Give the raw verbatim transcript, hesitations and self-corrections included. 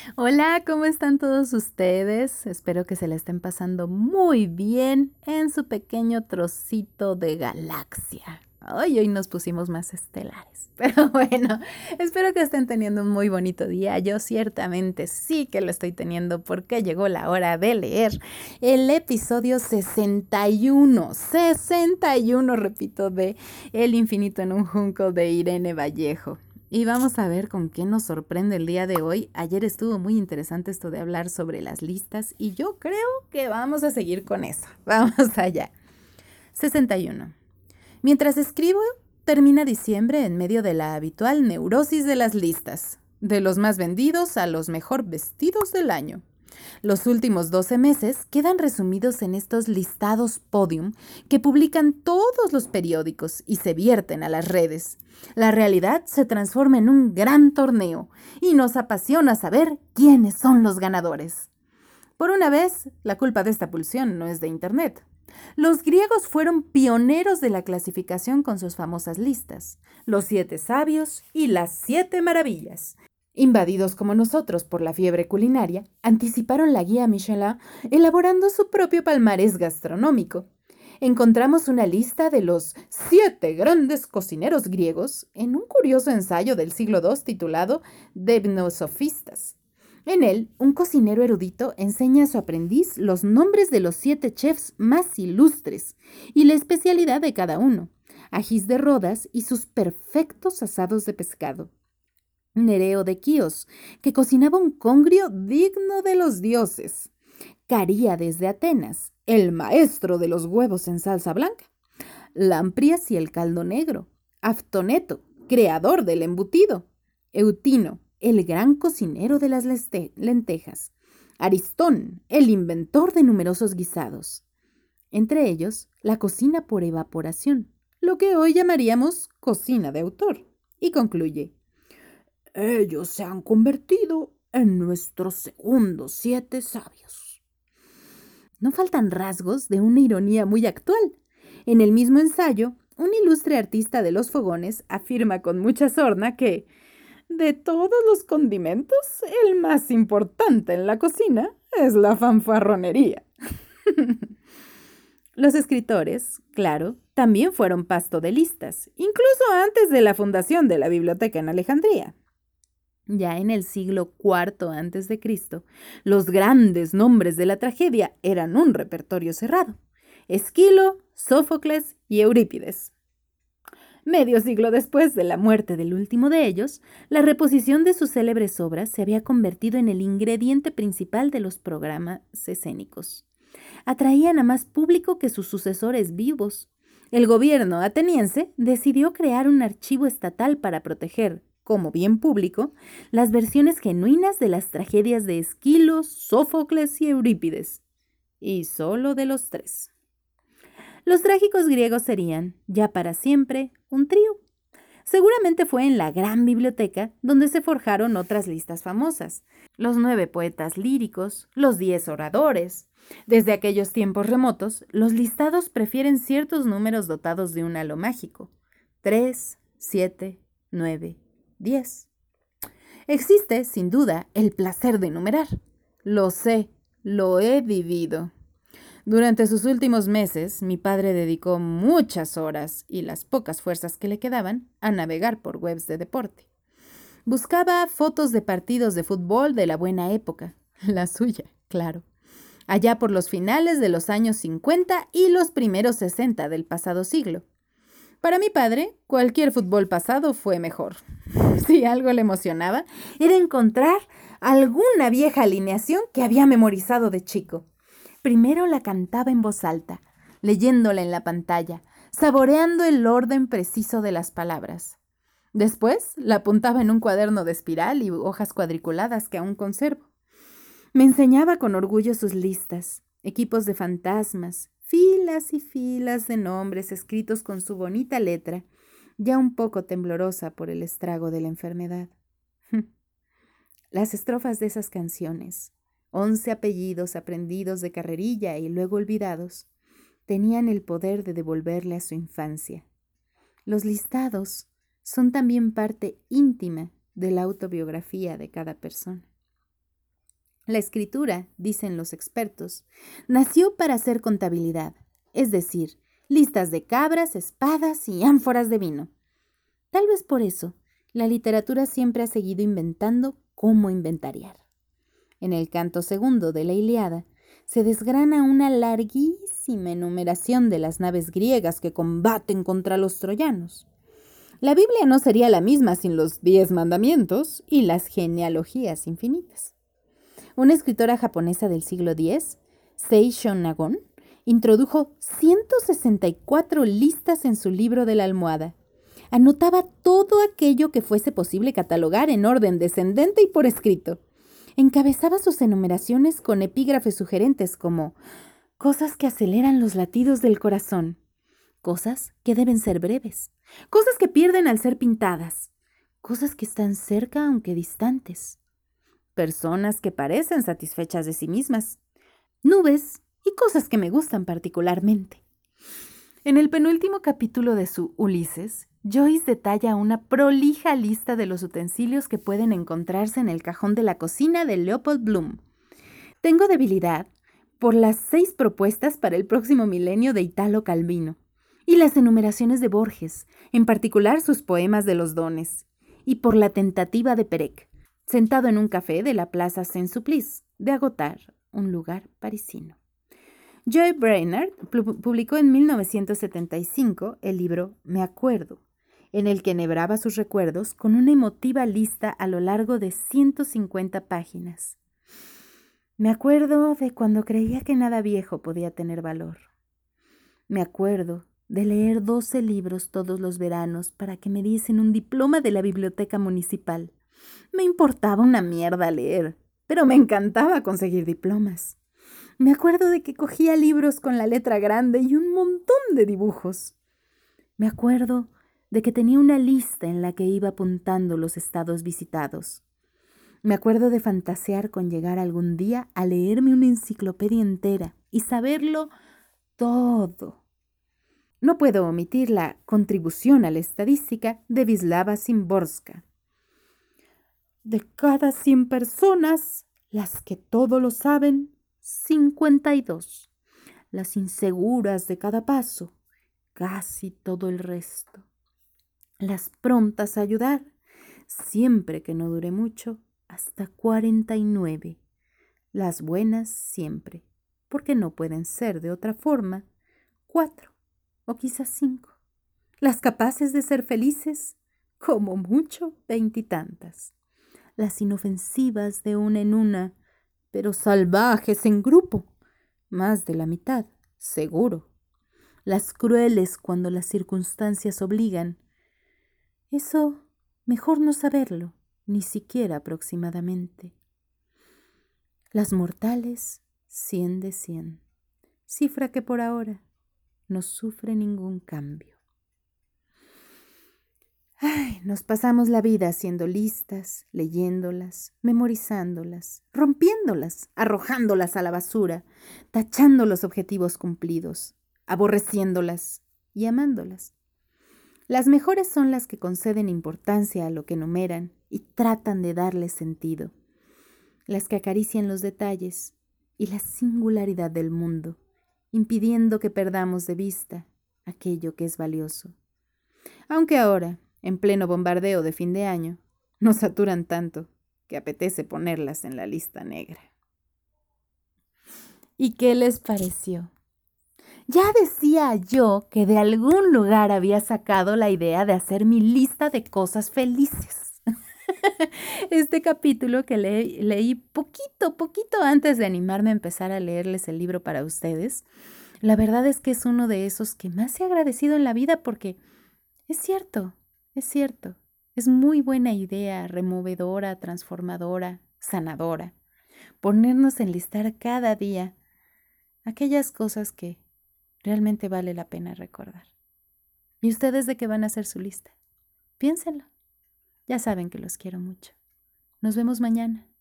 Hola, ¿cómo están todos ustedes? Espero que se la estén pasando muy bien en su pequeño trocito de galaxia. Ay, hoy nos pusimos más estelares. Pero bueno, espero que estén teniendo un muy bonito día. Yo ciertamente sí que lo estoy teniendo porque llegó la hora de leer el episodio sesenta y uno. sesenta y uno, repito, de El infinito en un junco de Irene Vallejo. Y vamos a ver con qué nos sorprende el día de hoy. Ayer estuvo muy interesante esto de hablar sobre las listas y yo creo que vamos a seguir con eso. Vamos allá. sesenta y uno. Mientras escribo, termina diciembre en medio de la habitual neurosis de las listas, de los más vendidos a los mejor vestidos del año. Los últimos doce meses quedan resumidos en estos listados podium que publican todos los periódicos y se vierten a las redes. La realidad se transforma en un gran torneo y nos apasiona saber quiénes son los ganadores. Por una vez, la culpa de esta pulsión no es de Internet. Los griegos fueron pioneros de la clasificación con sus famosas listas, los siete sabios y las siete maravillas. Invadidos como nosotros por la fiebre culinaria, anticiparon la guía Michelin elaborando su propio palmarés gastronómico. Encontramos una lista de los siete grandes cocineros griegos en un curioso ensayo del siglo segundo titulado Deipnosofistas. En él, un cocinero erudito enseña a su aprendiz los nombres de los siete chefs más ilustres y la especialidad de cada uno, ajís de Rodas y sus perfectos asados de pescado. Nereo de Quíos, que cocinaba un congrio digno de los dioses. Caríades de Atenas, el maestro de los huevos en salsa blanca. Lamprias y el caldo negro. Aftoneto, creador del embutido. Eutino, el gran cocinero de las leste- lentejas. Aristón, el inventor de numerosos guisados. Entre ellos, la cocina por evaporación, lo que hoy llamaríamos cocina de autor. Y concluye: ellos se han convertido en nuestros segundos siete sabios. No faltan rasgos de una ironía muy actual. En el mismo ensayo, un ilustre artista de los fogones afirma con mucha sorna que, de todos los condimentos, el más importante en la cocina es la fanfarronería. Los escritores, claro, también fueron pasto de listas, incluso antes de la fundación de la biblioteca en Alejandría. Ya en el siglo cuarto antes de Cristo, los grandes nombres de la tragedia eran un repertorio cerrado: Esquilo, Sófocles y Eurípides. Medio siglo después de la muerte del último de ellos, la reposición de sus célebres obras se había convertido en el ingrediente principal de los programas escénicos. Atraían a más público que sus sucesores vivos. El gobierno ateniense decidió crear un archivo estatal para proteger, como bien público, las versiones genuinas de las tragedias de Esquilo, Sófocles y Eurípides. Y solo de los tres. Los trágicos griegos serían, ya para siempre, un trío. Seguramente fue en la gran biblioteca donde se forjaron otras listas famosas: los nueve poetas líricos, los diez oradores. Desde aquellos tiempos remotos, los listados prefieren ciertos números dotados de un halo mágico: tres, siete, nueve, diez. Existe, sin duda, el placer de enumerar. Lo sé, lo he vivido. Durante sus últimos meses, mi padre dedicó muchas horas y las pocas fuerzas que le quedaban a navegar por webs de deporte. Buscaba fotos de partidos de fútbol de la buena época, la suya, claro, allá por los finales de los años cincuenta y los primeros sesenta del pasado siglo. Para mi padre, cualquier fútbol pasado fue mejor. Si algo le emocionaba, era encontrar alguna vieja alineación que había memorizado de chico. Primero la cantaba en voz alta, leyéndola en la pantalla, saboreando el orden preciso de las palabras. Después la apuntaba en un cuaderno de espiral y hojas cuadriculadas que aún conservo. Me enseñaba con orgullo sus listas, equipos de fantasmas, filas y filas de nombres escritos con su bonita letra, ya un poco temblorosa por el estrago de la enfermedad. Las estrofas de esas canciones, once apellidos aprendidos de carrerilla y luego olvidados, tenían el poder de devolverle a su infancia. Los listados son también parte íntima de la autobiografía de cada persona. La escritura, dicen los expertos, nació para hacer contabilidad, es decir, listas de cabras, espadas y ánforas de vino. Tal vez por eso, la literatura siempre ha seguido inventando cómo inventariar. En el canto segundo de la Ilíada se desgrana una larguísima enumeración de las naves griegas que combaten contra los troyanos. La Biblia no sería la misma sin los diez mandamientos y las genealogías infinitas. Una escritora japonesa del siglo diez, Sei Shonagon, introdujo ciento sesenta y cuatro listas en su libro de la almohada. Anotaba todo aquello que fuese posible catalogar en orden descendente y por escrito. Encabezaba sus enumeraciones con epígrafes sugerentes como cosas que aceleran los latidos del corazón, cosas que deben ser breves, cosas que pierden al ser pintadas, cosas que están cerca aunque distantes, personas que parecen satisfechas de sí mismas, nubes y cosas que me gustan particularmente. En el penúltimo capítulo de su Ulises, Joyce detalla una prolija lista de los utensilios que pueden encontrarse en el cajón de la cocina de Leopold Bloom. Tengo debilidad por las seis propuestas para el próximo milenio de Italo Calvino y las enumeraciones de Borges, en particular sus poemas de los dones, y por la tentativa de Perec, sentado en un café de la Plaza Saint-Sulpice, de agotar un lugar parisino. Joy Brainerd publicó en mil novecientos setenta y cinco el libro Me acuerdo, en el que enhebraba sus recuerdos con una emotiva lista a lo largo de ciento cincuenta páginas. Me acuerdo de cuando creía que nada viejo podía tener valor. Me acuerdo de leer doce libros todos los veranos para que me diesen un diploma de la biblioteca municipal. Me importaba una mierda leer, pero me encantaba conseguir diplomas. Me acuerdo de que cogía libros con la letra grande y un montón de dibujos. Me acuerdo de que tenía una lista en la que iba apuntando los estados visitados. Me acuerdo de fantasear con llegar algún día a leerme una enciclopedia entera y saberlo todo. No puedo omitir la contribución a la estadística de Wisława Szymborska. De cada cien personas, las que todo lo saben, cincuenta y dos. Las inseguras de cada paso, casi todo el resto. Las prontas a ayudar, siempre que no dure mucho, hasta cuarenta y nueve. Las buenas siempre, porque no pueden ser de otra forma, cuatro o quizás cinco. Las capaces de ser felices, como mucho, veintitantas. Las inofensivas de una en una, pero salvajes en grupo, más de la mitad, seguro. Las crueles cuando las circunstancias obligan. Eso, mejor no saberlo, ni siquiera aproximadamente. Las mortales, cien de cien, cifra que por ahora no sufre ningún cambio. Ay, nos pasamos la vida haciendo listas, leyéndolas, memorizándolas, rompiéndolas, arrojándolas a la basura, tachando los objetivos cumplidos, aborreciéndolas y amándolas. Las mejores son las que conceden importancia a lo que enumeran y tratan de darle sentido, las que acarician los detalles y la singularidad del mundo, impidiendo que perdamos de vista aquello que es valioso. Aunque ahora, en pleno bombardeo de fin de año, nos saturan tanto que apetece ponerlas en la lista negra. ¿Y qué les pareció? Ya decía yo que de algún lugar había sacado la idea de hacer mi lista de cosas felices. Este capítulo que le leí poquito, poquito antes de animarme a empezar a leerles el libro para ustedes, la verdad es que es uno de esos que más he agradecido en la vida porque es cierto, es cierto, es muy buena idea, removedora, transformadora, sanadora, ponernos a enlistar cada día aquellas cosas que realmente vale la pena recordar. ¿Y ustedes de qué van a hacer su lista? Piénsenlo. Ya saben que los quiero mucho. Nos vemos mañana.